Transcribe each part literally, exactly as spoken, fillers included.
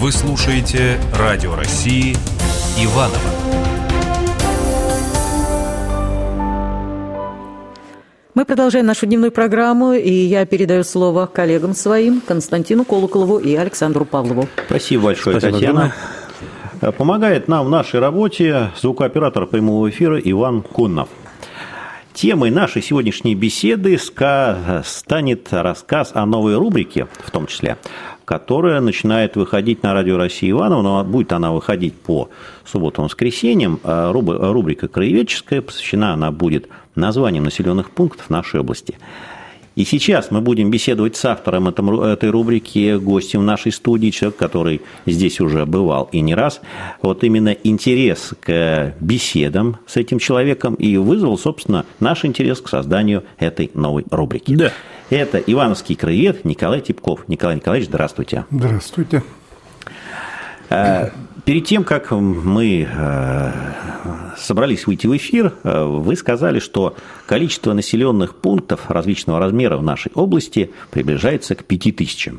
Вы слушаете Радио России Иваново. Мы продолжаем нашу дневную программу, и я передаю слово коллегам своим, Константину Колоколову и Александру Павлову. Спасибо большое, Спасибо, Татьяна. Татьяна. Помогает нам в нашей работе звукооператор прямого эфира Иван Коннов. Темой нашей сегодняшней беседы станет рассказ о новой рубрике, в том числе, которая начинает выходить на Радио России Иваново, но будет она выходить по субботам и воскресеньям. Рубрика «Краеведческая», посвящена она будет названиям населенных пунктов нашей области. И сейчас мы будем беседовать с автором этой рубрики, гостем нашей студии, человек, который здесь уже бывал и не раз. Вот именно интерес к беседам с этим человеком и вызвал, собственно, наш интерес к созданию этой новой рубрики. Да. Это ивановский краевед Николай Типков. Николай Николаевич, здравствуйте. Здравствуйте. Перед тем, как мы собрались выйти в эфир, вы сказали, что количество населенных пунктов различного размера в нашей области приближается к пяти тысячам.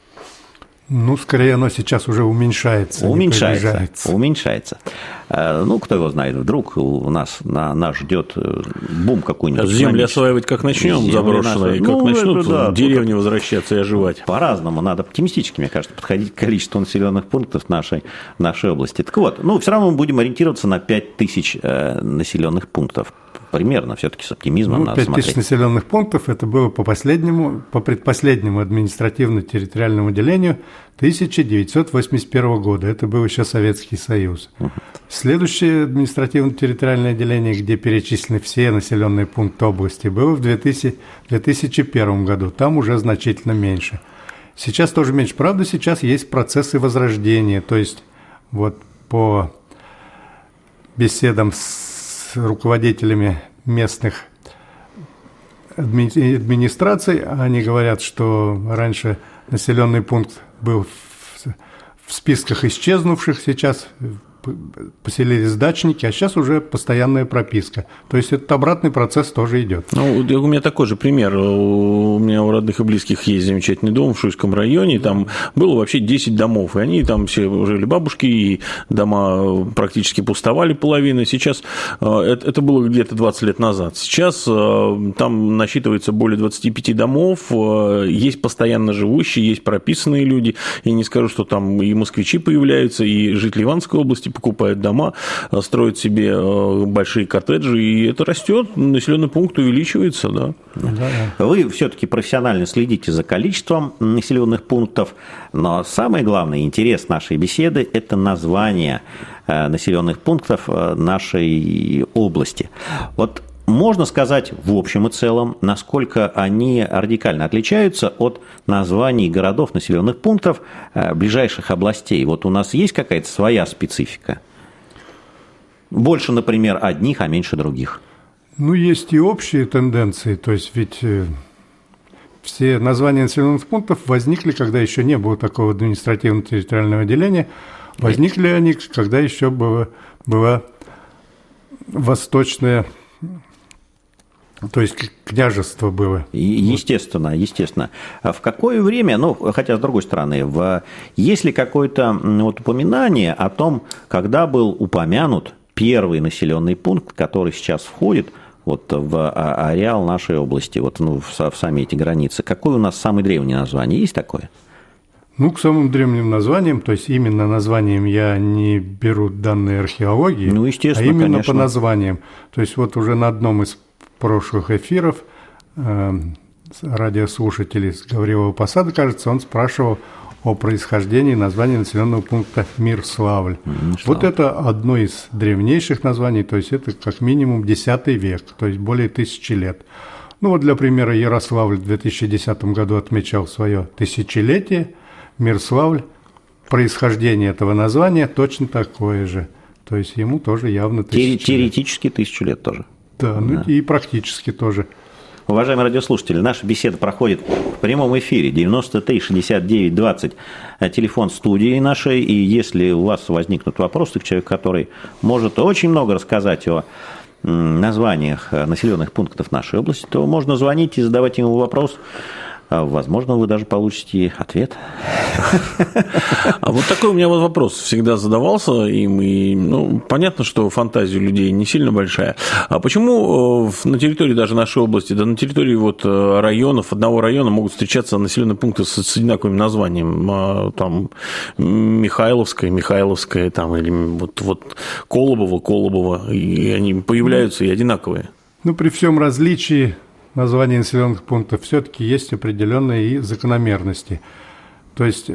Ну, скорее, оно сейчас уже уменьшается. Уменьшается, уменьшается. Ну, кто его знает, вдруг у нас на, нас ждет бум какой-нибудь. Земли осваивать как начнем, заброшенные, как ну, начнут да, деревни возвращаться и оживать. По-разному, надо оптимистически, мне кажется, подходить к количеству населенных пунктов нашей, нашей области. Так вот, ну, все равно мы будем ориентироваться на пять тысяч населенных пунктов. Примерно, все-таки с оптимизмом ну, надо смотреть. пять тысяч населенных пунктов, это было по последнему, по предпоследнему административно-территориальному делению тысяча девятьсот восемьдесят первого года. Это был еще Советский Союз. Угу. Следующее административно-территориальное деление, где перечислены все населенные пункты области, было в две тысячи первом году. Там уже значительно меньше. Сейчас тоже меньше. Правда, сейчас есть процессы возрождения. То есть, вот по беседам с руководителями местных администраций, они говорят, что раньше населенный пункт был в списках исчезнувших, сейчас поселились дачники, а сейчас уже постоянная прописка. То есть этот обратный процесс тоже идет. Ну, у меня такой же пример. У меня у родных и близких есть замечательный дом в Шуйском районе, там было вообще десять домов, и они там все жили бабушки, и дома практически пустовали половина. Сейчас, это было где-то двадцать лет назад, сейчас там насчитывается более двадцати пяти домов, есть постоянно живущие, есть прописанные люди, и не скажу, что там и москвичи появляются, и жители Ивановской области покупают дома, строят себе большие коттеджи, и это растет, населенный пункт увеличивается, да. Вы все-таки профессионально следите за количеством населенных пунктов, но самое главное, интерес нашей беседы – это название населенных пунктов нашей области. Вот можно сказать в общем и целом, насколько они радикально отличаются от названий городов, населенных пунктов ближайших областей. Вот у нас есть какая-то своя специфика? Больше, например, одних, а меньше других. Ну, есть и общие тенденции. То есть ведь все названия населенных пунктов возникли, когда еще не было такого административно-территориального деления. Возникли они, когда еще было, была восточная... То есть княжество было. Естественно, естественно. В какое время, ну, хотя с другой стороны, в, есть ли какое-то вот упоминание о том, когда был упомянут первый населенный пункт, который сейчас входит вот в ареал нашей области, вот, ну, в, в сами эти границы? Какое у нас самое древнее название? Есть такое? Ну, к самым древним названиям, то есть именно названием я не беру данные археологии, ну, естественно, а именно конечно. по названиям. То есть вот уже на одном из прошлых эфиров э, радиослушателей с Гаврилова Посада, кажется, он спрашивал о происхождении названия населенного пункта Мирславль. Mm, вот это одно из древнейших названий, то есть это как минимум десятый век, то есть более тысячи лет. Ну вот для примера, Ярославль в две тысячи десятом году отмечал свое тысячелетие, Мирславль, происхождение этого названия точно такое же, то есть ему тоже явно тысячу лет. Теоретически тысячу лет тоже. Да, ну да. И практически тоже. Уважаемые радиослушатели, наша беседа проходит в прямом эфире девяносто три шестьдесят девять двадцать, телефон студии нашей, и если у вас возникнут вопросы к человеку, который может очень много рассказать о названиях населенных пунктов нашей области, то можно звонить и задавать ему вопрос. возможно, вы даже получите ответ. А вот такой у меня вот вопрос всегда задавался им, и, ну, понятно, что фантазия у людей не сильно большая. А почему на территории даже нашей области, да на территории вот районов, одного района могут встречаться населенные пункты с, с одинаковым названием? Там Михайловская, Михайловская, там, или вот, вот Колобово, Колобово, и они появляются и одинаковые? Ну, при всем различии названий населенных пунктов все-таки есть определенные и закономерности. То есть,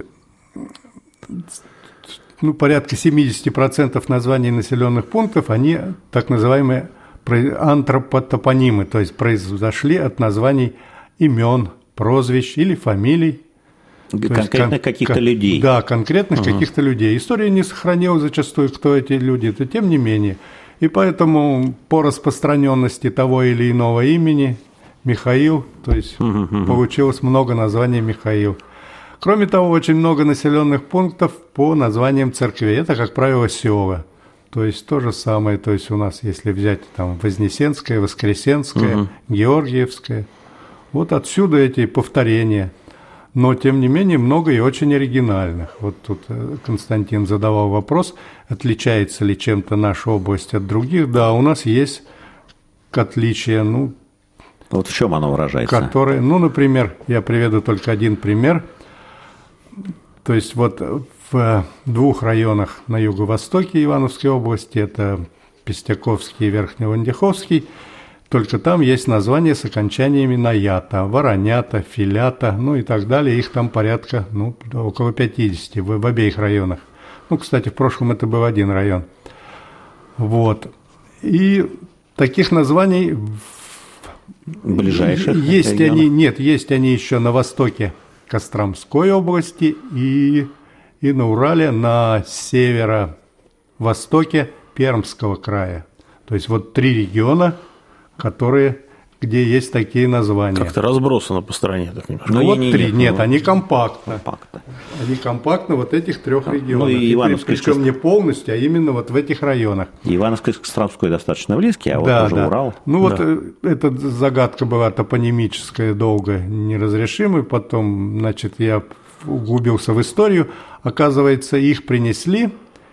ну, порядка семьдесят процентов названий населенных пунктов, они так называемые антропотопонимы, то есть произошли от названий имен, прозвищ или фамилий. Конкретно кон- каких-то кон- людей. Да, конкретных uh-huh. каких-то людей. История не сохранила зачастую, кто эти люди, но тем не менее. И поэтому по распространенности того или иного имени Михаил, то есть uh-huh, uh-huh. получилось много названий Михаил. Кроме того, очень много населенных пунктов по названиям церквей. Это, как правило, села. То есть то же самое. То есть у нас, если взять там Вознесенская, Воскресенская, uh-huh. Георгиевская, вот отсюда эти повторения. Но, тем не менее, много и очень оригинальных. Вот тут Константин задавал вопрос, отличается ли чем-то наша область от других. Да, у нас есть отличия, ну... Вот в чем оно выражается? Которые, ну, например, я приведу только один пример. То есть вот в двух районах на юго-востоке Ивановской области, это Пестяковский и Верхневандиховский, только там есть названия с окончаниями на ята, воронята, филята, ну и так далее. Их там порядка, ну, около пятидесяти в, в обеих районах. Ну, кстати, в прошлом это был один район. Вот. И таких названий ближайших есть регионов? они, нет, есть они еще на востоке Костромской области и, и на Урале, на северо-востоке Пермского края. То есть вот три региона, которые, где есть такие названия. Как-то разбросано по стране, так немножко. Ну, ну вот не, три. Нет, нет, ну, они компактно. компактно. Они компактно вот этих трех регионов. Ну, и Ивановская, причем не полностью, а именно вот в этих районах. Ивановская с Костромской достаточно близкие, а да, вот уже да. Урал. Ну, да. вот эта загадка была топонимическая, долго неразрешимой. Потом, значит, я углубился в историю. Оказывается, их принесли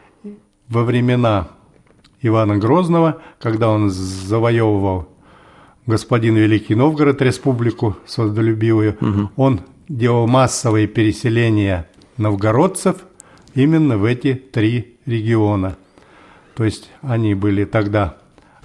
во времена Ивана Грозного, когда он завоевывал господин Великий Новгород, республику свободолюбивую, угу. Он делал массовые переселения новгородцев именно в эти три региона. То есть они были тогда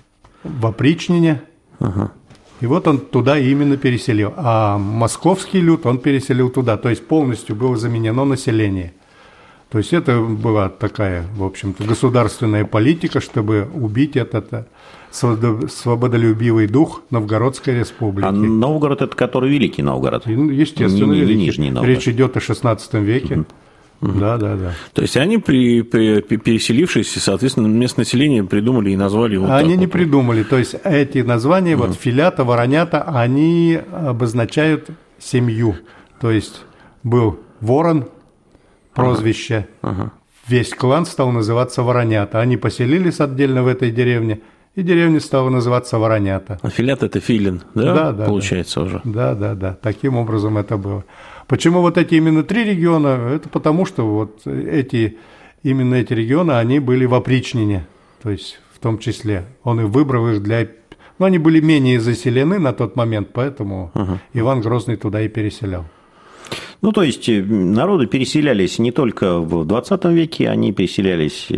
в опричнине, угу. И вот он туда именно переселил. А московский люд он переселил туда, то есть полностью было заменено население. То есть это была такая, в общем-то, государственная политика, чтобы убить этот свободолюбивый дух Новгородской республики. А Новгород – это который Великий Новгород? Естественно, не, не, Великий. Нижний Новгород. Речь идет о шестнадцатом веке. Угу. Угу. Да, да, да. То есть они, при, при, переселившись, соответственно, местное население придумали и назвали вот Они так не вот. придумали. То есть эти названия, угу. вот филята, воронята, они обозначают семью. То есть был ворон, прозвище. Ага. Ага. Весь клан стал называться Воронята. Они поселились отдельно в этой деревне, и деревня стала называться Воронята. А филят – это филин, да? Да, да. Получается да. уже. Да, да, да. Таким образом это было. Почему вот эти именно три региона? Это потому, что вот эти, именно эти регионы, они были в опричнине, то есть в том числе. Он и выбрал их для... Ну, они были менее заселены на тот момент, поэтому ага. Иван Грозный туда и переселял. Ну, то есть народы переселялись не только в двадцатом веке, они переселялись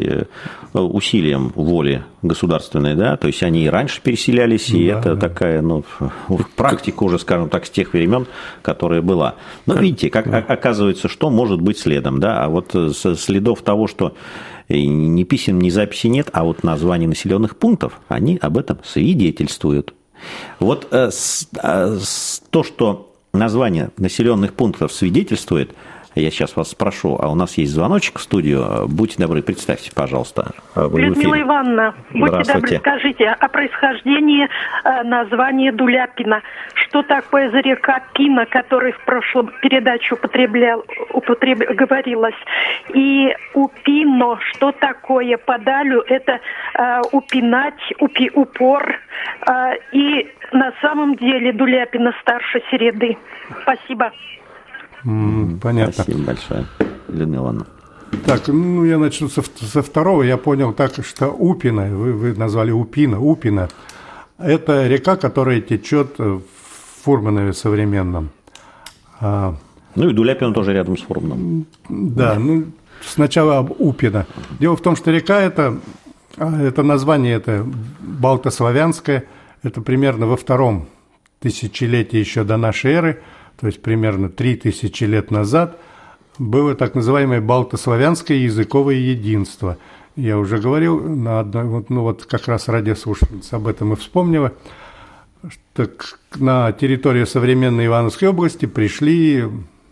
усилием воли государственной, да, то есть они и раньше переселялись, и да, это да. такая, ну, практика уже, скажем так, с тех времен, которая была. Но видите, как оказывается, что может быть следом, да, а вот следов того, что ни писем, ни записи нет, а вот названия населенных пунктов, они об этом свидетельствуют. Вот то, что название населенных пунктов свидетельствует, я сейчас вас спрошу, а у нас есть звоночек в студию. Будьте добры, представьте, пожалуйста. Людмила Ивановна, будьте добры, скажите о происхождении э, названия Дуляпина. Что такое за река Пина, которой в прошлом передаче употреблял, употреб... говорилось? И упино, что такое? Подалю это э, упинать, упи, упор. Э, и на самом деле Дуляпина старше Середы. Спасибо. Mm, понятно. Спасибо большое, Людмила Ивановна. Так, ну я начну со, со второго. Я понял так, что Упина, вы, вы назвали Упина, Упина, это река, которая течет в Фурманове современном. А, ну и Дуляпина тоже рядом с Фурмановым. Да, ну сначала Упина. Дело в том, что река это, это название это балтославянское, это примерно во втором тысячелетии еще до нашей эры, то есть примерно три тысячи лет назад, было так называемое балтославянское языковое единство. Я уже говорил, на одной, вот, ну вот как раз радиослушательница об этом и вспомнила, что на территорию современной Ивановской области пришли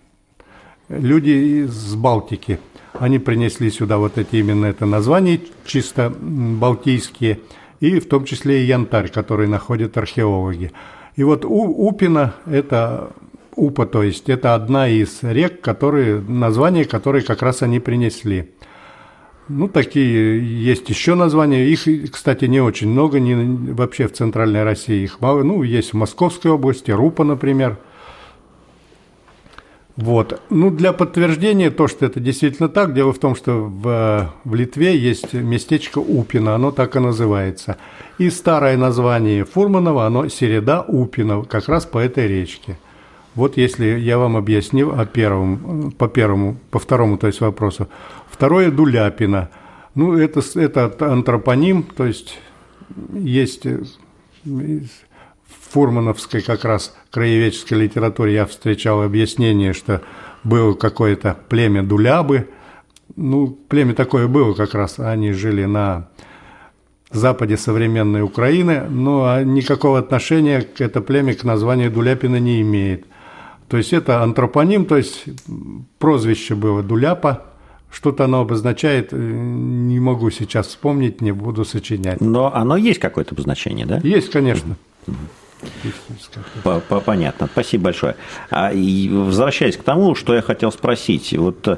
люди из Балтики. Они принесли сюда вот эти именно это названия, чисто балтийские, и в том числе и янтарь, который находят археологи. И вот Упина – это Упа, то есть это одна из рек, которые, названия, которые как раз они принесли. Ну, такие есть еще названия. Их, кстати, не очень много, не, вообще в Центральной России их мало. Ну, есть в Московской области, Рупа, например. Вот. Ну, для подтверждения то, что это действительно так, дело в том, что в, в Литве есть местечко Упино, оно так и называется. И старое название Фурманова, оно Середа Упино, как раз по этой речке. Вот если я вам объяснил о первом, по первому, по второму, то есть вопросу. Второе Дуляпина. Ну, это, это антропоним, то есть есть в фурмановской как раз краеведческой литературе я встречал объяснение, что было какое-то племя Дулябы. Ну, племя такое было как раз, они жили на западе современной Украины, но никакого отношения к это племя к названию Дуляпина не имеет. То есть это антропоним, то есть прозвище было Дуляпа, что-то оно обозначает, не могу сейчас вспомнить, не буду сочинять. Но оно есть какое-то обозначение, да? Есть, конечно. Понятно, спасибо большое. А, и возвращаясь к тому, что я хотел спросить, вот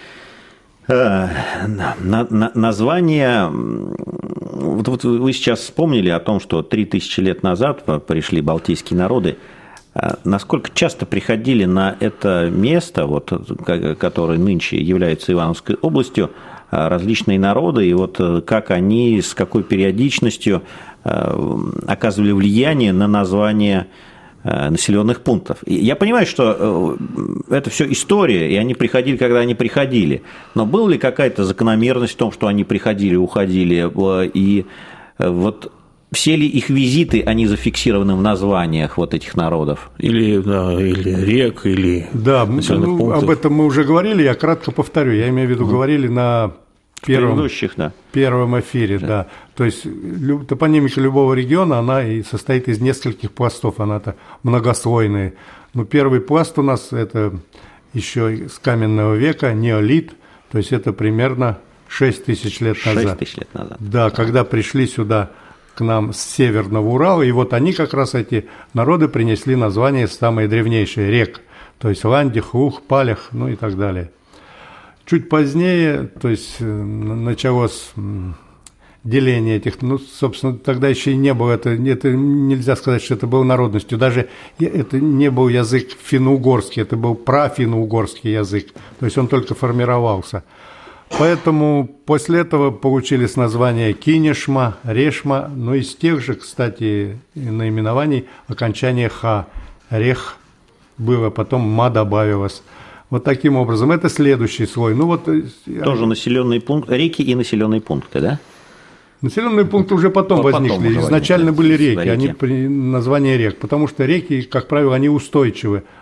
э, на, на, название, вот, вот вы сейчас вспомнили о том, что три тысячи лет назад пришли балтийские народы. Насколько часто приходили на это место, вот, которое нынче является Ивановской областью, различные народы, и вот как они, с какой периодичностью оказывали влияние на название населенных пунктов. Я понимаю, что это все история, и они приходили, когда они приходили, но была ли какая-то закономерность в том, что они приходили, уходили, и вот все ли их визиты, они зафиксированы в названиях вот этих народов? Или, да, или рек, или да, населенных ну, пунктов? Об этом мы уже говорили, я кратко повторю. Я имею в виду, mm. говорили на первом, да. первом эфире. Да. Да. То есть топонимика любого региона, она и состоит из нескольких пластов, она-то многослойная. Но первый пласт у нас это еще с каменного века, неолит, то есть это примерно шесть тысяч лет назад. шесть тысяч лет назад. Да, когда пришли сюда к нам с Северного Урала, и вот они как раз, эти народы, принесли название самые древнейшие рек, то есть Ландих, Ух, Палях, ну и так далее. Чуть позднее, то есть началось деление этих, ну, собственно, тогда еще и не было, это, это нельзя сказать, что это было народностью, даже это не был язык финно-угорский, это был прафинно-угорский язык, то есть он только формировался. Поэтому после этого получились названия Кинешма, Решма, но из тех же, кстати, наименований окончание Ха, Рех было, потом Ма добавилось. Вот таким образом, это следующий слой. Ну, вот, тоже населенные пункты, реки и населенные пункты, да? Населенные пункты уже потом Но возникли. Потом Изначально возникли. были реки, реки. Они, названия рек, потому что реки, как правило, они устойчивы.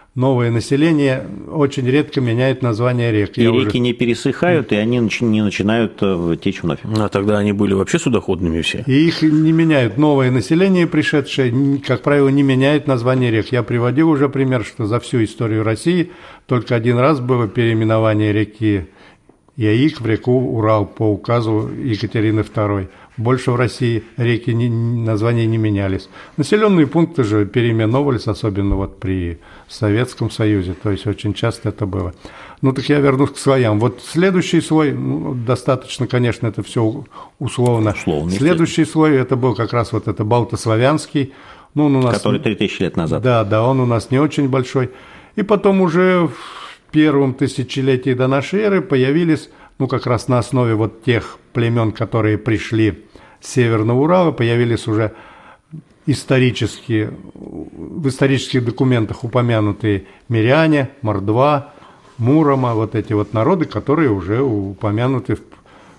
новое население очень редко меняет название рек. И Я реки уже... не пересыхают, и они не начинают течь вновь. А тогда они были вообще судоходными все. И их не меняют. Новое население, пришедшее, как правило, не меняет название рек. Я приводил уже пример, что за всю историю России только один раз было переименование реки Яик в реку Урал по указу Екатерины второй. Больше в России реки не, названия не менялись. Населенные пункты же переименовывались, особенно вот при Советском Союзе. То есть очень часто это было. Ну так я вернусь к слоям. Вот следующий слой, ну, достаточно, конечно, это все условно. Условный, следующий слой это был как раз вот это балтославянский. Ну, он у нас, который три тысячи лет назад. Да, да, он у нас не очень большой. И потом уже в первом тысячелетии до нашей эры появились, ну как раз на основе вот тех племен, которые пришли с Северного Урала, появились уже исторические, в исторических документах упомянутые миряне, мордва, Мурома, вот эти вот народы, которые уже упомянуты в,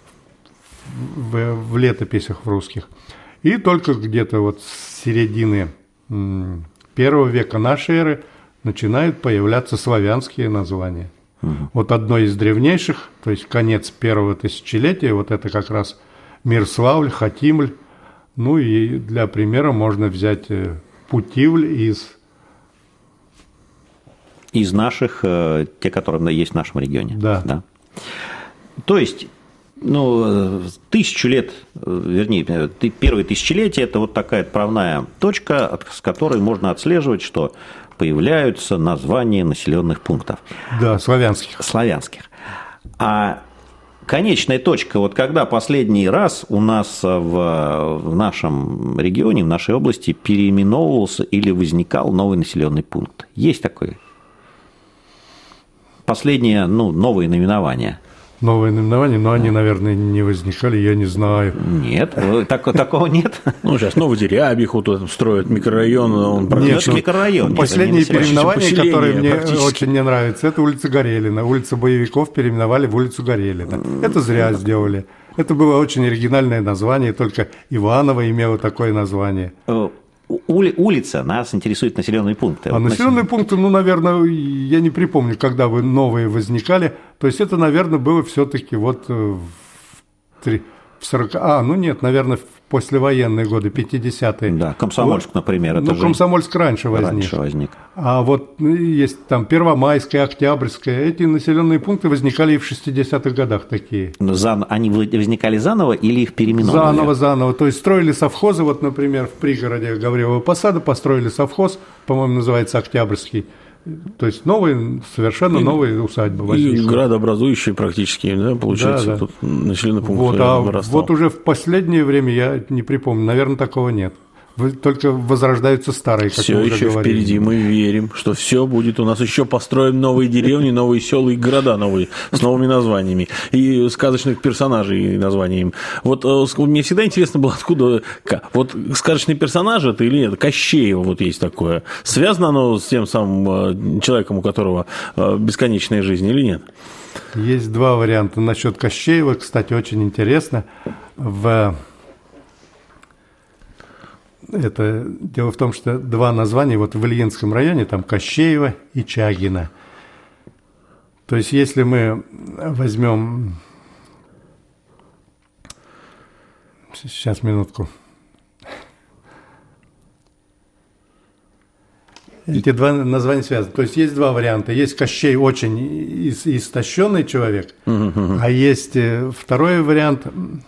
в, в летописях в русских. И только где-то вот с середины первого века нашей эры начинают появляться славянские названия. Угу. Вот одно из древнейших, то есть конец первого тысячелетия, вот это как раз Мирславль, Хатимль. Ну и для примера можно взять Путивль из... Из наших, те, которые есть в нашем регионе. Да. да. То есть, ну, тысячу лет, вернее, первые тысячелетия – это вот такая отправная точка, с которой можно отслеживать, что появляются названия населенных пунктов. Да, славянских. Славянских. А конечная точка, вот когда последний раз у нас в, в нашем регионе, в нашей области переименовывался или возникал новый населенный пункт? Есть такой? Последнее, ну, новые наименования. Новые наименования, но они, наверное, не возникали, я не знаю. Нет, так, такого нет. Ну, сейчас Новодерябиху тут строят микрорайон, он практически... Нет, микрорайон. Последние переименования, которые мне практически. очень не нравятся, это улица Горелина. Улицу боевиков переименовали в улицу Горелина. Это зря сделали. Это было очень оригинальное название, только Иваново имело такое название. Ули, улица, нас интересуют населенные пункты. А населенные пункты, ну, наверное, я не припомню, когда вы новые возникали. То есть это, наверное, было все-таки вот в, в сорок... А, ну нет, наверное, в послевоенные годы, пятидесятые. Да, Комсомольск, вот, например. Это ну, же Комсомольск раньше возник. Раньше возник. А вот есть там Первомайская, Октябрьская. Эти населенные пункты возникали и в шестидесятых годах такие. Но зан... они возникали заново или их переименовали? Заново, заново. То есть строили совхозы, вот, например, в пригороде Гаврилова Посада построили совхоз, по-моему, называется Октябрьский. То есть новые, совершенно и, новые усадьбы возникли. И градообразующие практически, да, получается, да, да. Тут населенный пункт вот, а вырастал. Вот уже в последнее время я не припомню, наверное, такого нет. Только возрождаются старые, как все мы уже еще говорили. Впереди мы верим, что все будет у нас еще построим новые деревни, новые села и города новые с новыми названиями и сказочных персонажей и названиями. Вот мне всегда интересно было, откуда вот сказочные персонажи это или нет? Кощеево вот есть такое. Связано оно с тем самым человеком, у которого бесконечная жизнь или нет? Есть два варианта насчет Кощеева. Кстати, очень интересно. В Это дело в том, что два названия вот в Ильинском районе, там Кощеево и Чагино. То есть, если мы возьмем... Сейчас, минутку. Эти два названия связаны. То есть, есть два варианта. Есть Кощей очень истощенный человек, uh-huh. а есть второй вариант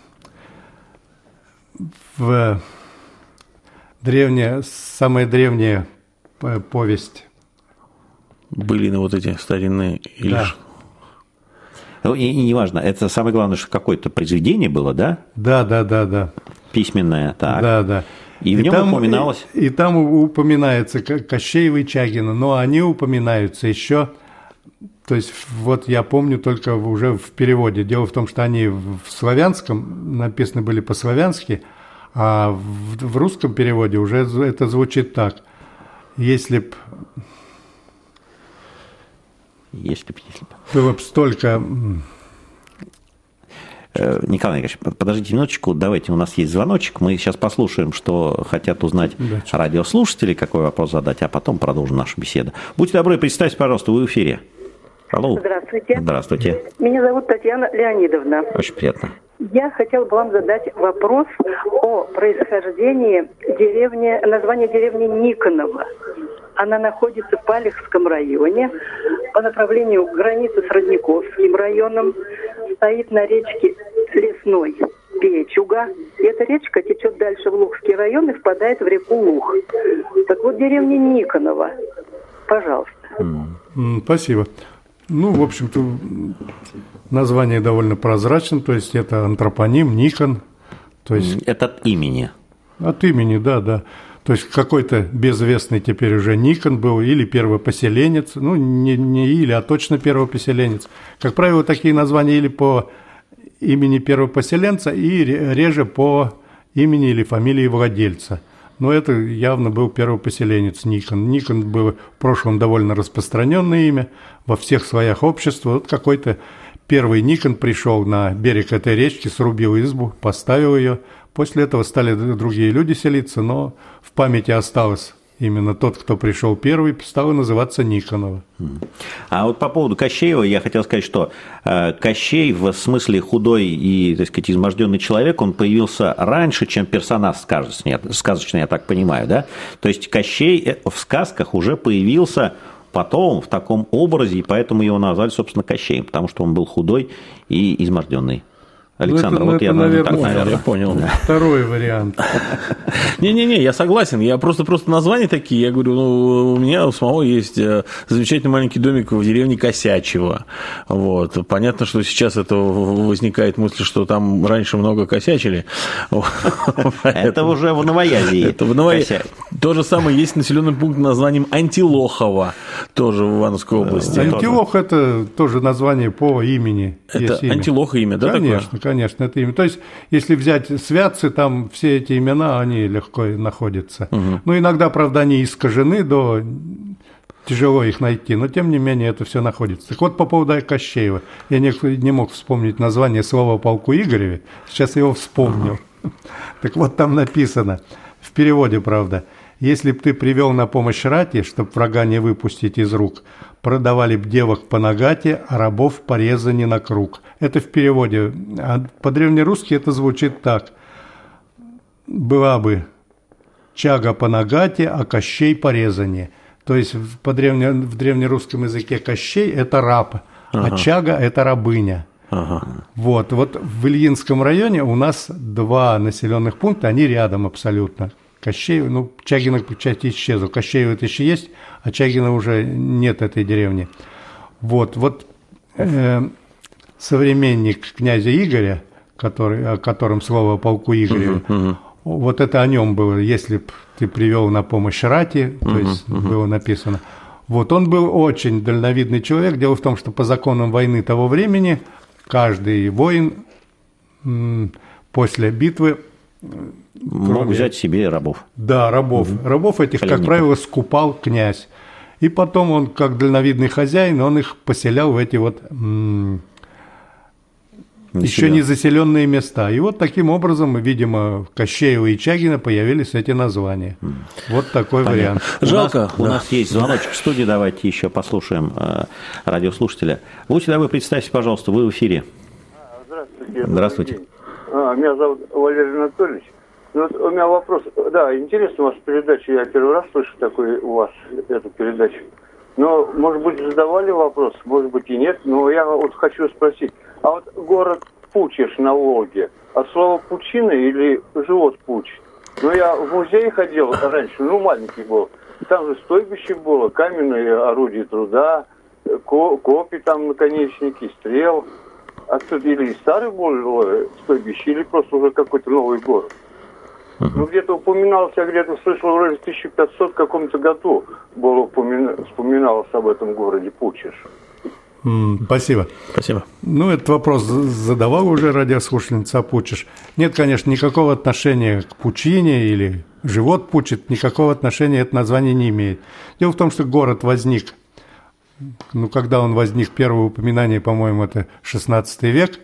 в... Древняя, самая древняя повесть. Были на вот эти старинные. Да. Ну, и, и неважно, это самое главное, что какое-то произведение было, да? Да, да, да, да. Письменное, так. Да, да. И, и в нем там, упоминалось. И, и там упоминается Кощеева и Чагина, но они упоминаются еще. То есть, вот я помню только уже в переводе. Дело в том, что они в славянском написаны были по-славянски. А в, в русском переводе уже это звучит так. Если б... Если б, если б. Было бы столько Николай Николаевич, подождите минуточку, давайте, у нас есть звоночек, мы сейчас послушаем, что хотят узнать да, радиослушатели, какой вопрос задать, а потом продолжим нашу беседу. Будьте добры, представьте, пожалуйста, вы в эфире. Алло. Здравствуйте. Здравствуйте. Меня зовут Татьяна Леонидовна. Очень приятно. Я хотела бы вам задать вопрос о происхождении деревни, названия деревни Никоново. Она находится в Палехском районе по направлению границы с Родниковским районом, стоит на речке Лесной Печуга. И эта речка течет дальше в Лухский район и впадает в реку Лух. Так вот, деревня Никоново. Пожалуйста. Спасибо. Ну, в общем-то, название довольно прозрачно, то есть это антропоним Никон. То есть это от имени. От имени, да, да. То есть какой-то безвестный теперь уже Никон был, или первопоселенец, ну, не, не или, а точно первопоселенец. Как правило, такие названия или по имени первопоселенца, и реже по имени или фамилии владельца. Но это явно был первопоселенец Никон. Никон был в прошлом довольно распространенное имя во всех слоях общества. Вот какой-то первый Никон пришел на берег этой речки, срубил избу, поставил ее. После этого стали другие люди селиться, но в памяти осталось именно тот, кто пришел первый, стал называться Никоново. А вот по поводу Кощеева я хотел сказать, что Кощей в смысле худой и, так сказать, изможденный человек, он появился раньше, чем персонаж сказочный, сказочный, я так понимаю, да? То есть Кощей в сказках уже появился потом в таком образе, и поэтому его назвали, собственно, Кощеем, потому что он был худой и изможденный. Александр, ну, это, вот это, я, наверное, так, наверное, я понял. Второй вариант. Не-не-не, я согласен. Я просто, просто названия такие. Я говорю, ну, у меня у самого есть замечательный маленький домик в деревне Косячево. Вот. Понятно, что сейчас это возникает мысль, что там раньше много косячили. Это уже в Новоязии. Это в Новоязии. То же самое есть населенный пункт под названием Антилохово, тоже в Ивановской области. Антилох – это тоже название по имени. Это Антилоха имя, да? Конечно, конечно, это имя. То есть, если взять святцы, там все эти имена, они легко находятся. Угу. Ну, иногда, правда, они искажены, до тяжело их найти, но, тем не менее, это все находится. Так вот, по поводу Кощеева. Я не, не мог вспомнить название слова полку Игореве, сейчас его вспомнил. Угу. Так вот, там написано, в переводе, правда, если б ты привел на помощь рати, чтоб врага не выпустить из рук, продавали б девок по нагате, а рабов порезани на круг. Это в переводе. А по-древнерусски это звучит так. Была бы чага по нагате, а Кощей порезани. То есть по древне, в древнерусском языке Кощей – это раб, ага. а чага – это рабыня. Ага. Вот, вот в Ильинском районе у нас два населенных пункта, они рядом абсолютно. Кощеево, ну, Чагина часть исчезла. Кощеево это еще есть, а Чагина уже нет этой деревни. Вот, вот э, современник князя Игоря, который, о котором слово полку Игореве, uh-huh, uh-huh. вот это о нем было, если б ты привел на помощь рати, то uh-huh, есть uh-huh. было написано. Вот он был очень дальновидный человек. Дело в том, что по законам войны того времени каждый воин м, после битвы мог кроме... взять себе рабов. Да, рабов. Угу. Рабов этих, Пленников. Как правило, скупал князь. И потом он, как дальновидный хозяин, он их поселял в эти вот м- еще не заселенные места. И вот таким образом, видимо, Кощеева и Чагина появились эти названия. Mm. Вот такой Понятно. Вариант. Жалко. У нас, да. у нас есть звоночек в студии, давайте еще послушаем э, радиослушателя. Будьте добры, представьте, пожалуйста, вы в эфире. Здравствуйте. Здравствуйте. А, меня зовут Валерий Анатольевич. Ну, вот у меня вопрос. Да, интересно у вас передача. Я первый раз слышу такой у вас эту передачу. Но, может быть, задавали вопрос, может быть и нет. Но я вот хочу спросить. А вот город Пучеж на Волге, от слова пучина или живот Пуч? Ну, я в музей ходил раньше, ну, маленький был. Там же стойбище было, каменные орудия труда, копья там, наконечники, стрел. Отсюда или старый был стойбище, или просто уже какой-то новый город. Uh-huh. Ну, где-то упоминалось, я где-то слышал, вроде в тысяча пятьсот каком-то году было упомина... вспоминалось об этом городе Пучеж. Mm, спасибо. Спасибо. Ну, этот вопрос задавал уже радиослушательница Пучеж. Нет, конечно, никакого отношения к пучине или живот пучит, никакого отношения это название не имеет. Дело в том, что город возник, ну, когда он возник, первое упоминание, по-моему, это шестнадцатый век,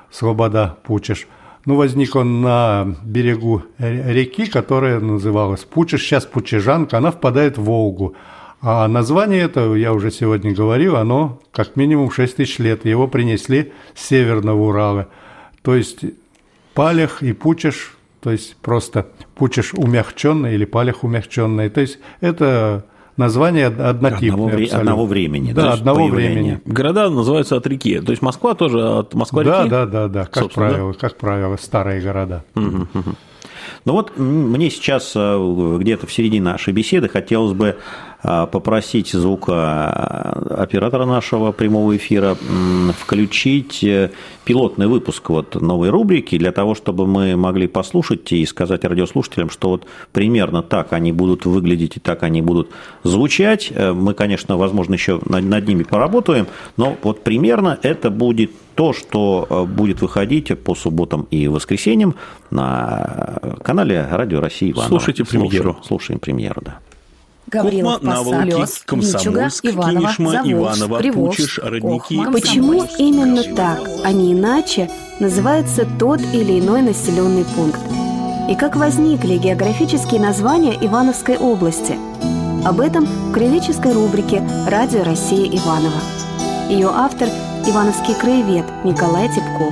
Слобода, Пучеж. Ну, возник он на берегу реки, которая называлась Пучеж, сейчас Пучежанка, она впадает в Волгу. А название это, я уже сегодня говорил, оно как минимум шесть тысяч лет. Его принесли с Северного Урала. То есть Палех и Пучеж, то есть просто Пучеж умягченный или Палех умягченный. То есть это название однотипное. Одного, вре- одного времени. Да, одного времени. Города называются от реки. То есть Москва тоже от Москва-реки? Да, да, да, да, как правило, да? как правило, старые города. Угу, угу. Ну вот мне сейчас где-то в середине нашей беседы хотелось бы попросить звукооператора нашего прямого эфира включить пилотный выпуск вот новой рубрики для того, чтобы мы могли послушать и сказать радиослушателям, что вот примерно так они будут выглядеть и так они будут звучать. Мы, конечно, возможно, еще над ними поработаем, но вот примерно это будет то, что будет выходить по субботам и воскресеньям на канале Радио России Иваново. Слушайте премьеру. Слушаем, слушаем премьеру, да. Гаврилов, Посад, Лёс, Вичуга, Иваново, Заволжск, Приволжск, Кохма. Почему именно так, а не иначе, называется тот или иной населенный пункт? И как возникли географические названия Ивановской области? Об этом в краеведческой рубрике «Радио России Иваново». Ее автор – ивановский краевед Николай Типков.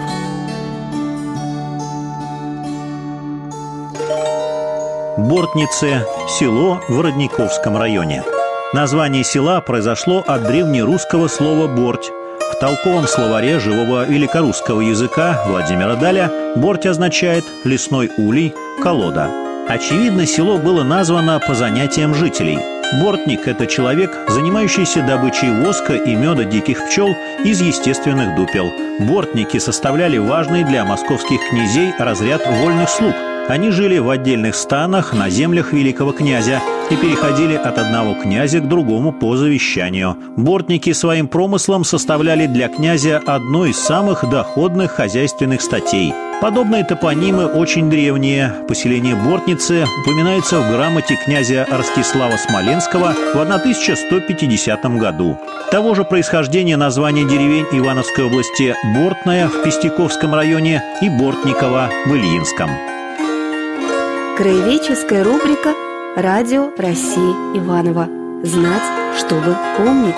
Бортнице – село в Родниковском районе. Название села произошло от древнерусского слова «борть». В толковом словаре живого великорусского языка Владимира Даля «борть» означает «лесной улей», «колода». Очевидно, село было названо по занятиям жителей. Бортник – это человек, занимающийся добычей воска и меда диких пчел из естественных дупел. Бортники составляли важный для московских князей разряд вольных слуг. Они жили в отдельных станах на землях великого князя и переходили от одного князя к другому по завещанию. Бортники своим промыслом составляли для князя одну из самых доходных хозяйственных статей. Подобные топонимы очень древние. Поселение Бортницы упоминается в грамоте князя Ростислава Смоленского в тысяча сто пятидесятом году. Того же происхождения названия деревень Ивановской области Бортная в Пестяковском районе и Бортникова в Ильинском. Краеведческая рубрика «Радио России Иваново». Знать, чтобы помнить.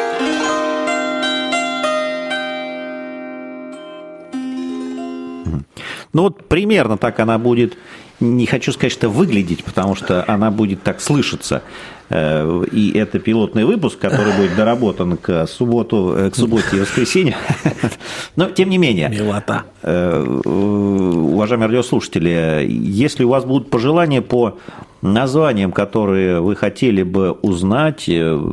Ну вот примерно так она будет, не хочу сказать, что выглядеть, потому что она будет так слышаться. И это пилотный выпуск, который будет доработан к, субботу, к субботе и воскресенью. Но, тем не менее, милота. Уважаемые радиослушатели, если у вас будут пожелания по названиям, которые вы хотели бы узнать,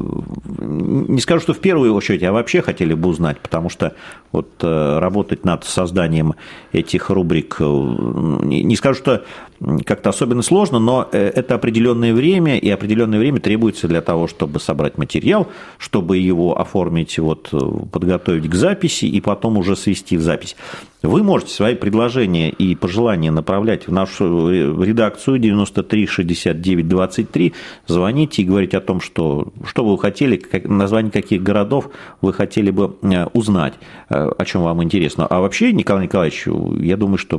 не скажу, что в первую очередь, а вообще хотели бы узнать, потому что вот работать над созданием этих рубрик, не скажу, что как-то особенно сложно, но это определенное время, и определенное время требуется для того, чтобы собрать материал, чтобы его оформить, вот, подготовить к записи и потом уже свести в запись. Вы можете свои предложения и пожелания направлять в нашу редакцию девяносто три шестьдесят девять двадцать три, звоните и говорите о том, что, что вы хотели, как, название каких городов вы хотели бы узнать, о чем вам интересно. А вообще, Николай Николаевич, я думаю, что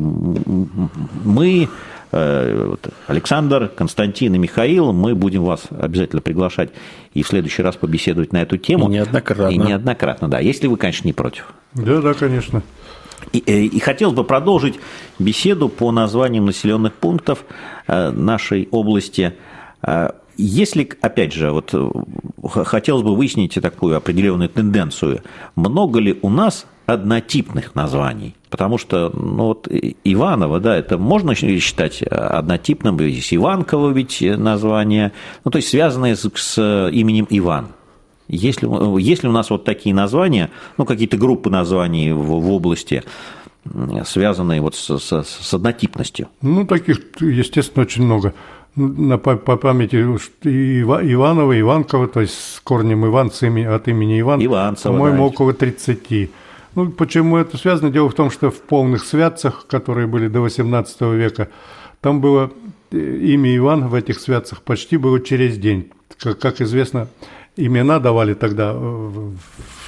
мы, Александр, Константин и Михаил, мы будем вас обязательно приглашать и в следующий раз побеседовать на эту тему. И неоднократно. И неоднократно, да, если вы, конечно, не против. Да, да, конечно. И, и хотелось бы продолжить беседу по названиям населенных пунктов нашей области. Если, опять же, вот, хотелось бы выяснить такую определенную тенденцию, много ли у нас однотипных названий? Потому что, ну, вот Иваново, да, это можно считать однотипным, здесь Иванково ведь название, ну, то есть связанное с, с именем Иван. Есть ли, есть ли у нас вот такие названия, ну, какие-то группы названий в, в области, связанные вот с, с, с однотипностью? Ну, таких, естественно, очень много. На, по, по памяти Иваново, Иванково, то есть с корнем Иван, с имени, от имени Иван, Иванцева, по-моему, да, около тридцати. Ну, почему это связано? Дело в том, что в полных святцах, которые были до восемнадцатого века, там было имя Иван в этих святцах почти было через день. Как, как известно, имена давали тогда в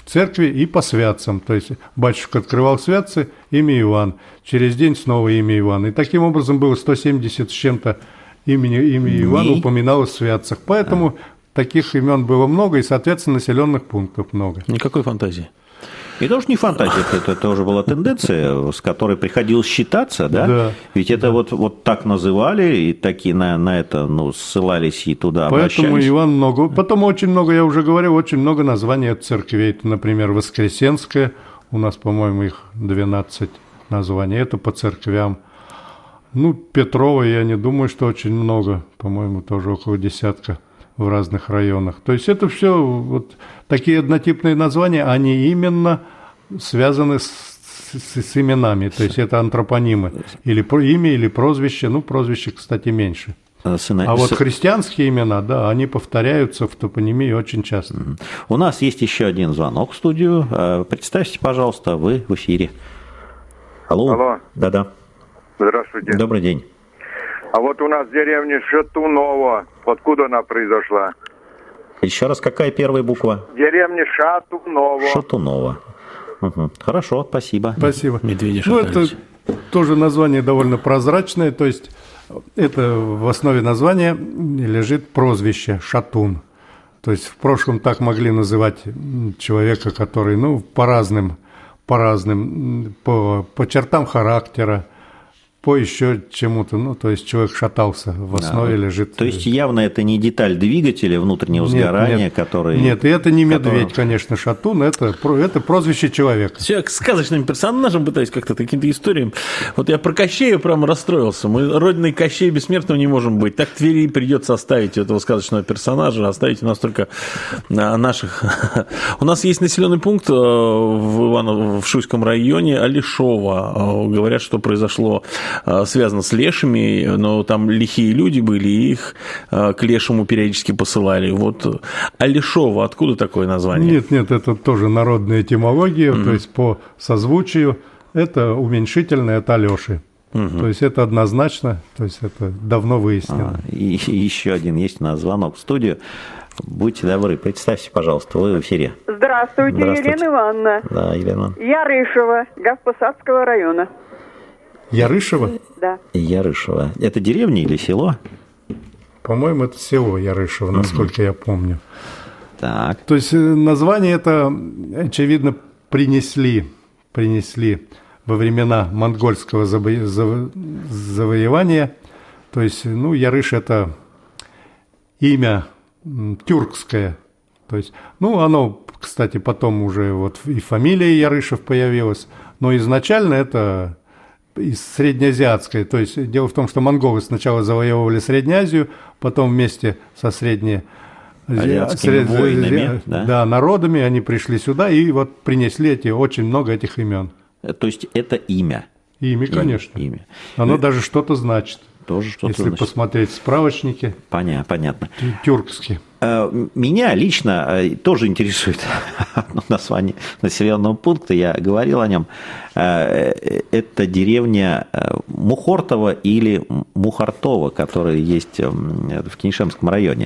в церкви и по святцам. То есть батюшка открывал святцы, имя Иван. Через день снова имя Иван. И таким образом было сто семьдесят с чем-то имени, имя Ивана упоминалось в святцах. Поэтому а. таких имен было много, и, соответственно, населенных пунктов много. Никакой фантазии. И тоже не фантазия, это, это тоже была тенденция, с которой приходилось считаться, да? Да. Ведь это да. вот, вот так называли, и такие на, на это ну, ссылались и туда обращались. Поэтому Иван много. Потом очень много, я уже говорил, очень много названий от церквей. Это, например, Воскресенская, у нас, по-моему, их двенадцать названий, это по церквям. Ну, Петрова, я не думаю, что очень много, по-моему, тоже около десятка в разных районах. То есть это все вот такие однотипные названия, они именно связаны с, с, с именами. То есть это антропонимы. Или имя, или прозвище. Ну, прозвище, кстати, меньше. Сына... А вот христианские имена, да, они повторяются в топонимии очень часто. У нас есть еще один звонок в студию. Представьте, пожалуйста, вы в эфире. Алло. Алло. Да-да. Здравствуйте. Добрый день. А вот у нас в деревне Шатунова. Откуда она произошла? Еще раз, какая первая буква? Деревня Шатунова. Шатунова. Угу. Хорошо, спасибо. Спасибо. Медведи ну, это тоже название довольно прозрачное. То есть это в основе названия лежит прозвище Шатун. То есть в прошлом так могли называть человека, который, ну, по разным, по разным, по, по чертам характера, по еще чему-то, ну, то есть человек шатался, в основе да, лежит... То есть явно это не деталь двигателя внутреннего нет, сгорания, нет, который... Нет, и это не медведь, который... конечно, Шатун, это, это прозвище человека. Все к сказочным персонажам пытаюсь как-то, каким-то историям. Вот я про Кощея прямо расстроился. Мы родиной Кощея Бессмертного не можем быть. Так Твери придется оставить этого сказочного персонажа, оставить у нас только наших. У нас есть населенный пункт в Иваново, в Шуйском районе, Алешово. Говорят, что произошло... связано с лешами, но там лихие люди были, и их к лешему периодически посылали. Вот Алешово, откуда такое название? Нет, нет, это тоже народная этимология, mm-hmm. то есть по созвучию это уменьшительное от Алеши. Mm-hmm. То есть это однозначно, то есть это давно выяснено. А, и, и еще один есть у нас звонок в студию. Будьте добры, представьте, пожалуйста, вы в эфире. Здравствуйте, Здравствуйте. Елена Ивановна. Да, Елена. Я Рышева, Говпосадского района. Ярышево? Да. Ярышево. Это деревня или село? По-моему, это село Ярышево, насколько mm-hmm. я помню. Так. То есть название это, очевидно, принесли, принесли во времена монгольского заво- заво- завоевания. То есть, ну, Ярыш – это имя тюркское. То есть, ну, оно, кстати, потом уже вот и фамилия Ярышев появилась. Но изначально это... из среднеазиатской, то есть дело в том, что монголы сначала завоевывали Среднюю Азию, потом вместе со среднеазиатскими сред... воинами, да? Да, народами они пришли сюда и вот принесли эти, очень много этих имен. То есть это имя? Имя, конечно. Имя. Оно и... даже что-то значит. Тоже что-то Если значит. Посмотреть справочники. Понятно, понятно. Тюркские. Меня лично тоже интересует название населенного пункта, я говорил о нем. Это деревня Мухортово или Мухартово, которая есть в Кенишемском районе.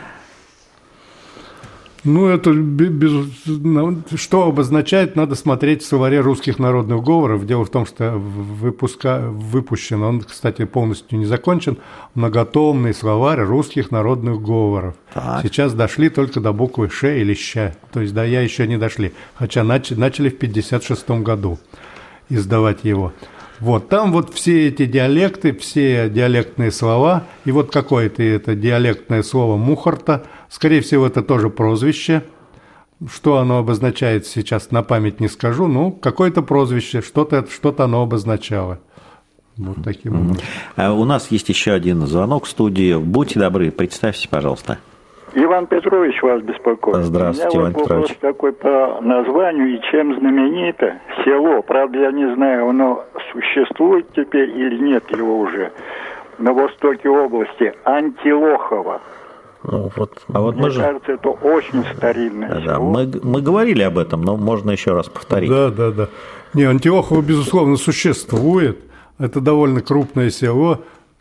Ну, это без... что обозначает, надо смотреть в словаре русских народных говоров. Дело в том, что выпуска... выпущен, он, кстати, полностью не закончен, многотомный словарь русских народных говоров. Так. Сейчас дошли только до буквы «ш» или «щ», то есть до «я» еще не дошли, хотя начали в пятьдесят шестом году издавать его. Вот, там вот все эти диалекты, все диалектные слова, и вот какое-то это диалектное слово «мухарта», скорее всего, это тоже прозвище. Что оно обозначает, сейчас на память не скажу, ну, какое-то прозвище, что-то, что-то оно обозначало. Вот таким образом. А у нас есть еще один звонок в студии. Будьте добры, представьте, пожалуйста. Иван Петрович вас беспокоит. Здравствуйте, Иван Петрович. У меня вот вопрос такой по названию и чем знаменито село. Правда, я не знаю, оно существует теперь или нет его уже. На востоке области Антилохово. Ну, вот, а вот Мне мы же... кажется, это очень старинное да, село. Да, мы, мы говорили об этом, но можно еще раз повторить. Да, да, да. Не, Антилохово, безусловно, существует. Это довольно крупное село.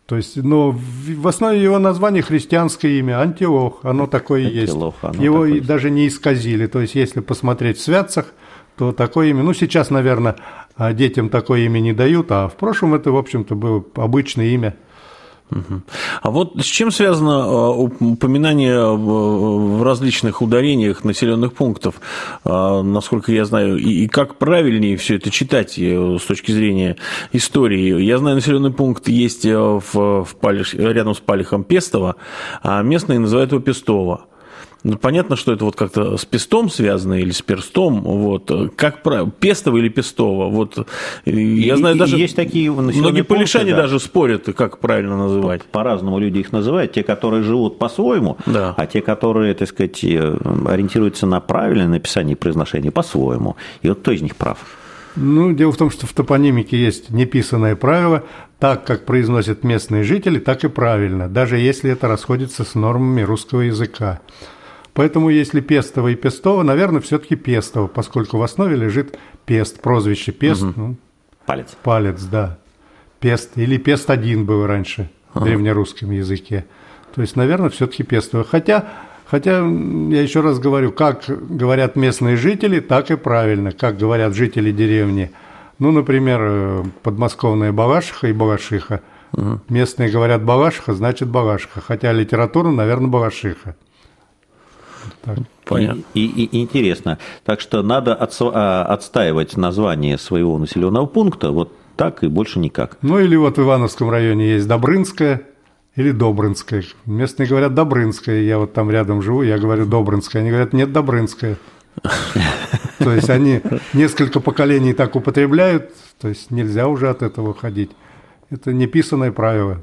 То есть, ну, в основе его названия христианское имя Антилох, оно такое и есть. Оно его такое. Даже не исказили. То есть, если посмотреть в святцах, то такое имя, ну, сейчас, наверное, детям такое имя не дают, а в прошлом это, в общем-то, было обычное имя. А вот с чем связано упоминание в различных ударениях населенных пунктов, насколько я знаю, и как правильнее все это читать с точки зрения истории? Я знаю, населенный пункт есть в, в Палиш, рядом с Палихом Пестово, а местные называют его Пестово. Ну, понятно, что это вот как-то с Пестом связано или с Перстом. Вот. Как правило, Пестово или Пестово? Вот. Я и, знаю, даже есть такие многие палишане да. даже спорят, как правильно называть. По-разному люди их называют. Те, которые живут по-своему, да. а те, которые, так сказать, ориентируются на правильное написание и произношение, по-своему. И вот кто из них прав? Ну, дело в том, что в топонимике есть неписанное правило. Так, как произносят местные жители, так и правильно, даже если это расходится с нормами русского языка. Поэтому, если Пестово и Пестово, наверное, все-таки Пестово, поскольку в основе лежит Пест, прозвище Пест. Угу. Ну, палец. Палец, да. Пест. Или Пест один был раньше ага. в древнерусском языке. То есть, наверное, все-таки Пестово. Хотя, хотя, я еще раз говорю, как говорят местные жители, так и правильно. Как говорят жители деревни. Ну, например, подмосковная Балашиха и Балашиха. Угу. Местные говорят Балашиха, значит Балашиха. Хотя литературно, наверное, Балашиха. Так. Понятно. И, и, и интересно. Так что надо отстаивать название своего населенного пункта вот так и больше никак. Ну или вот в Ивановском районе есть Добрынская или Добрынская. Местные говорят Добрынская. Я вот там рядом живу, я говорю Добрынская. Они говорят, нет, Добрынская. То есть они несколько поколений так употребляют, то есть нельзя уже от этого уходить. Это неписанное правило.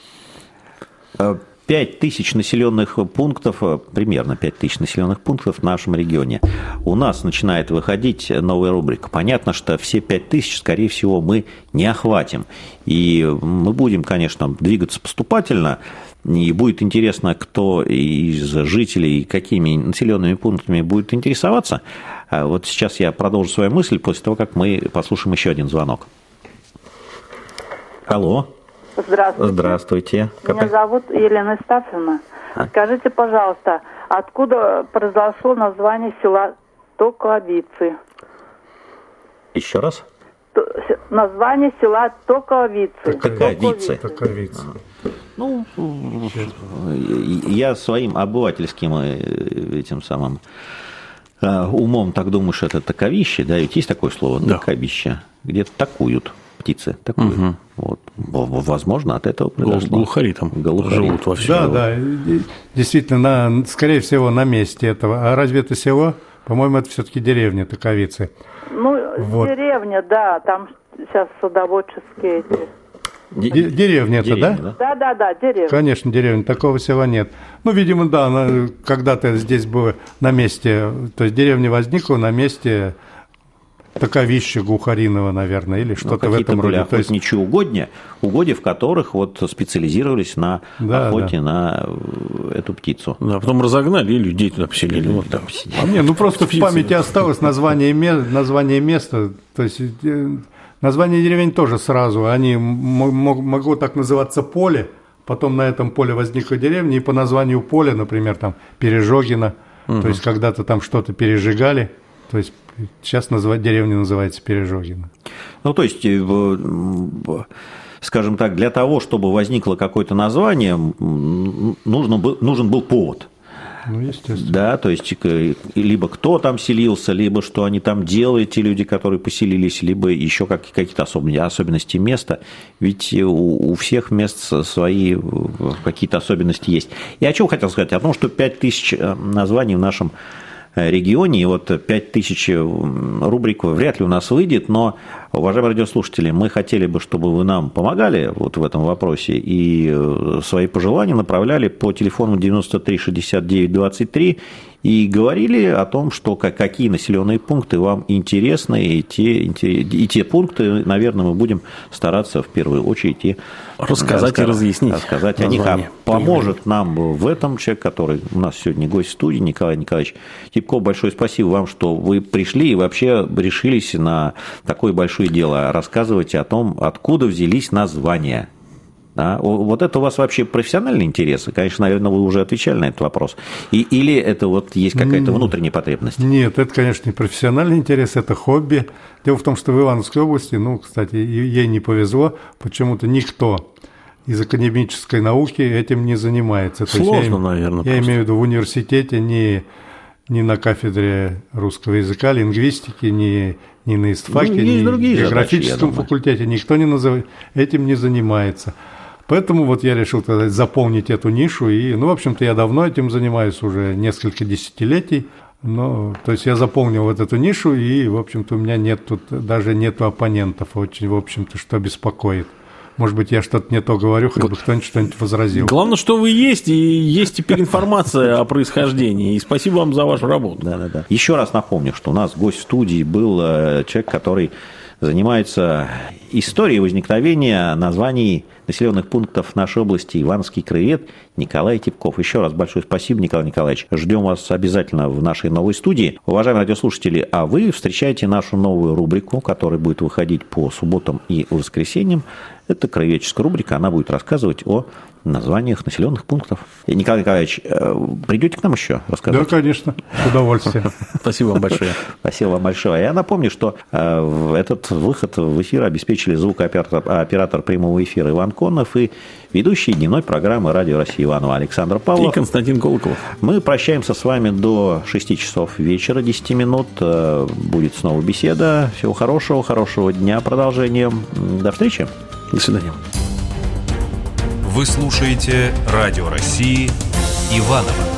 Пять тысяч населенных пунктов, примерно пять тысяч населенных пунктов в нашем регионе. У нас начинает выходить новая рубрика. Понятно, что все пять тысяч, скорее всего, мы не охватим. И мы будем, конечно, двигаться поступательно. И будет интересно, кто из жителей какими населенными пунктами будет интересоваться. Вот сейчас я продолжу свою мысль после того, как мы послушаем еще один звонок. Алло. Здравствуйте. Здравствуйте. Меня зовут Елена Стафьевна. А? Скажите, пожалуйста, откуда произошло название села Токовицы? Еще раз? Название села Токовицы. Токовицы. Токовицы. Ну, я своим обывательским этим самым умом так думаю, что это таковище, да, ведь есть такое слово, да. Таковище, где-то такуют птицы, такуют. Угу. Вот. Возможно, от этого произошло. Глухари там Глухари. Живут во всем. Да, да, действительно, на, скорее всего, на месте этого. А разве это село? По-моему, это все-таки деревня Токовицы. Ну, вот. Деревня, да, там сейчас садоводческие эти... Деревня это, да? да? Да, да, да, деревня. Конечно, деревня, такого села нет. Ну, видимо, да, она, когда-то здесь было на месте, то есть деревня возникла на месте таковища Глухариного, наверное, или что-то ну, в этом роде. То есть ничего угодня, угодья, в которых вот специализировались на да, охоте да. на эту птицу. Да, потом разогнали и людей туда поселили. Вот там. А мне, ну просто в памяти осталось название, название места, то есть... Название деревень тоже сразу, они могут так называться поле, потом на этом поле возникла деревня, и по названию поля, например, там Пережогино, угу. то есть когда-то там что-то пережигали, то есть сейчас назвать, деревня называется Пережогино. Ну, то есть, скажем так, для того, чтобы возникло какое-то название, нужно был, нужен был повод. Ну, естественно. Да, то есть, либо кто там селился, либо что они там делают, те люди, которые поселились, либо еще какие-то особенности места. Ведь у, у всех мест свои какие-то особенности есть. И о чем хотел сказать? О том, что пять тысяч названий в нашем регионе, и вот пять тысяч рубрик вряд ли у нас выйдет, но, уважаемые радиослушатели, мы хотели бы, чтобы вы нам помогали вот в этом вопросе и свои пожелания направляли по телефону девяносто три шестьдесят девять двадцать три и говорили о том, что какие населенные пункты вам интересны, и те, и те пункты, наверное, мы будем стараться в первую очередь и рассказать, рассказать и разъяснить. Рассказать о них. А поможет нам в этом человек, который у нас сегодня гость в студии, Николай Николаевич Типков. Большое спасибо вам, что вы пришли и вообще решились на такое большое дело рассказывать о том, откуда взялись названия. Да? Вот это у вас вообще профессиональный интерес? Конечно, наверное, вы уже отвечали на этот вопрос. И, или это вот есть какая-то внутренняя потребность? Нет, это, конечно, не профессиональный интерес, это хобби. Дело в том, что в Ивановской области, ну, кстати, ей не повезло, почему-то никто из академической науки этим не занимается. Сложно, То есть я, наверное. Я имею в виду в университете не, не на кафедре русского языка, лингвистики, не, не на истфаке, ну, не на задачи, географическом факультете. Никто не назыв... этим не занимается. Поэтому вот я решил тогда заполнить эту нишу. И, ну, в общем-то, я давно этим занимаюсь, уже несколько десятилетий. Но, то есть я заполнил вот эту нишу, и, в общем-то, у меня нет тут, даже нету оппонентов, очень, в общем-то, что беспокоит. Может быть, я что-то не то говорю, хоть бы кто-нибудь что-нибудь возразил. Главное, что вы есть, и есть теперь информация о происхождении. И спасибо вам за вашу работу. Да, да, да. Еще раз напомню, что у нас гость в студии был человек, который занимается историей возникновения названий населенных пунктов нашей области, Ивановский краевед Николай Типков. Еще раз большое спасибо, Николай Николаевич. Ждем вас обязательно в нашей новой студии. Уважаемые радиослушатели, а вы встречаете нашу новую рубрику, которая будет выходить по субботам и воскресеньям. Это краеведческая рубрика, она будет рассказывать о названиях населенных пунктов. И, Николай Николаевич, придете к нам еще рассказывать? Да, конечно, с удовольствием. Спасибо вам большое. Спасибо вам большое. Я напомню, что этот выход в эфир обеспечили звукооператор оператор прямого эфира Иван Коннов и ведущий дневной программы «Радио России» Иванова Александр Павлов. И Константин Колоколов. Мы прощаемся с вами до шести часов вечера, десяти минут. Будет снова беседа. Всего хорошего, хорошего дня, продолжения. До встречи. До свидания. Вы слушаете «Радио России» Иваново.